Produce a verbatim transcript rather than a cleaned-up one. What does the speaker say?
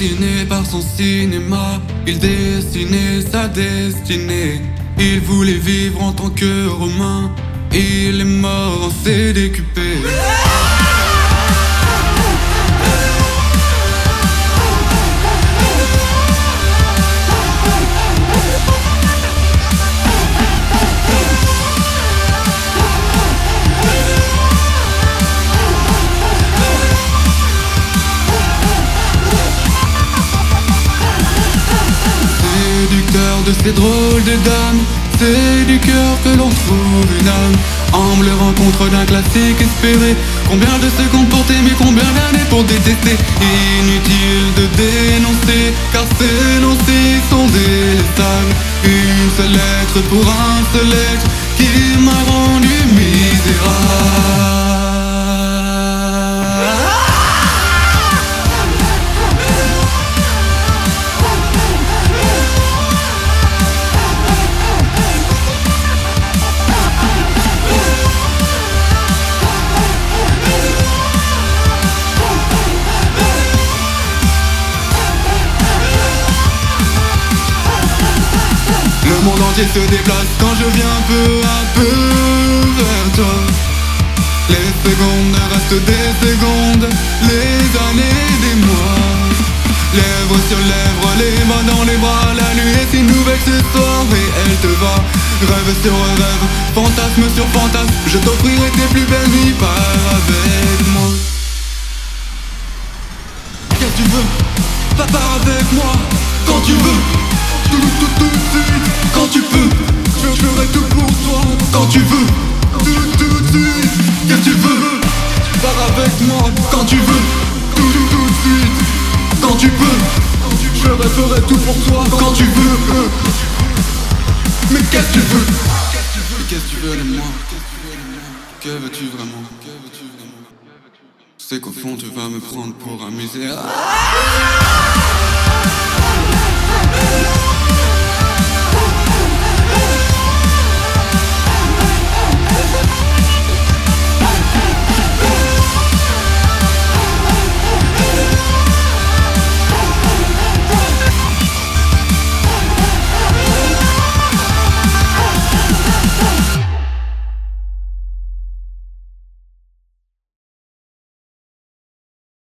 Fasciné par son cinéma, il dessinait sa destinée. Il voulait vivre en tant que Romain, il est mort en s'est décupé. De ces drôles de dames, c'est du cœur que l'on trouve une âme. Amble rencontre d'un classique espéré. Combien de secondes pour t'aimer, combien d'années pour détester. Inutile de dénoncer, car ces énoncés sont détestables. Une seule lettre pour un seul être qui m'a rendu misérable. Le monde entier se déplace quand je viens peu à peu vers toi. Les secondes restent des secondes, les années des mois. Lèvres sur lèvres, les mains dans les bras. La nuit est si nouvelle ce soir et elle te va. Rêve sur rêve, fantasme sur fantasme. Je t'offrirai tes plus belles nuits, pars avec moi. Qu'est-ce que tu veux? Va pars avec moi quand tu veux. Tout, tout, tout de suite, quand tu peux. Je ferai tout pour toi, quand tu veux. Tout, tout de suite, qu'est-ce que tu veux? Pars avec moi, quand tu veux. Tout, tout, tout de suite, quand tu peux. Je ferai tout pour toi, quand tu veux. Mais qu'est-ce que tu veux? Qu'est-ce que tu veux de moi? Que veux-tu vraiment? C'est qu'au fond tu vas me prendre pour un misère.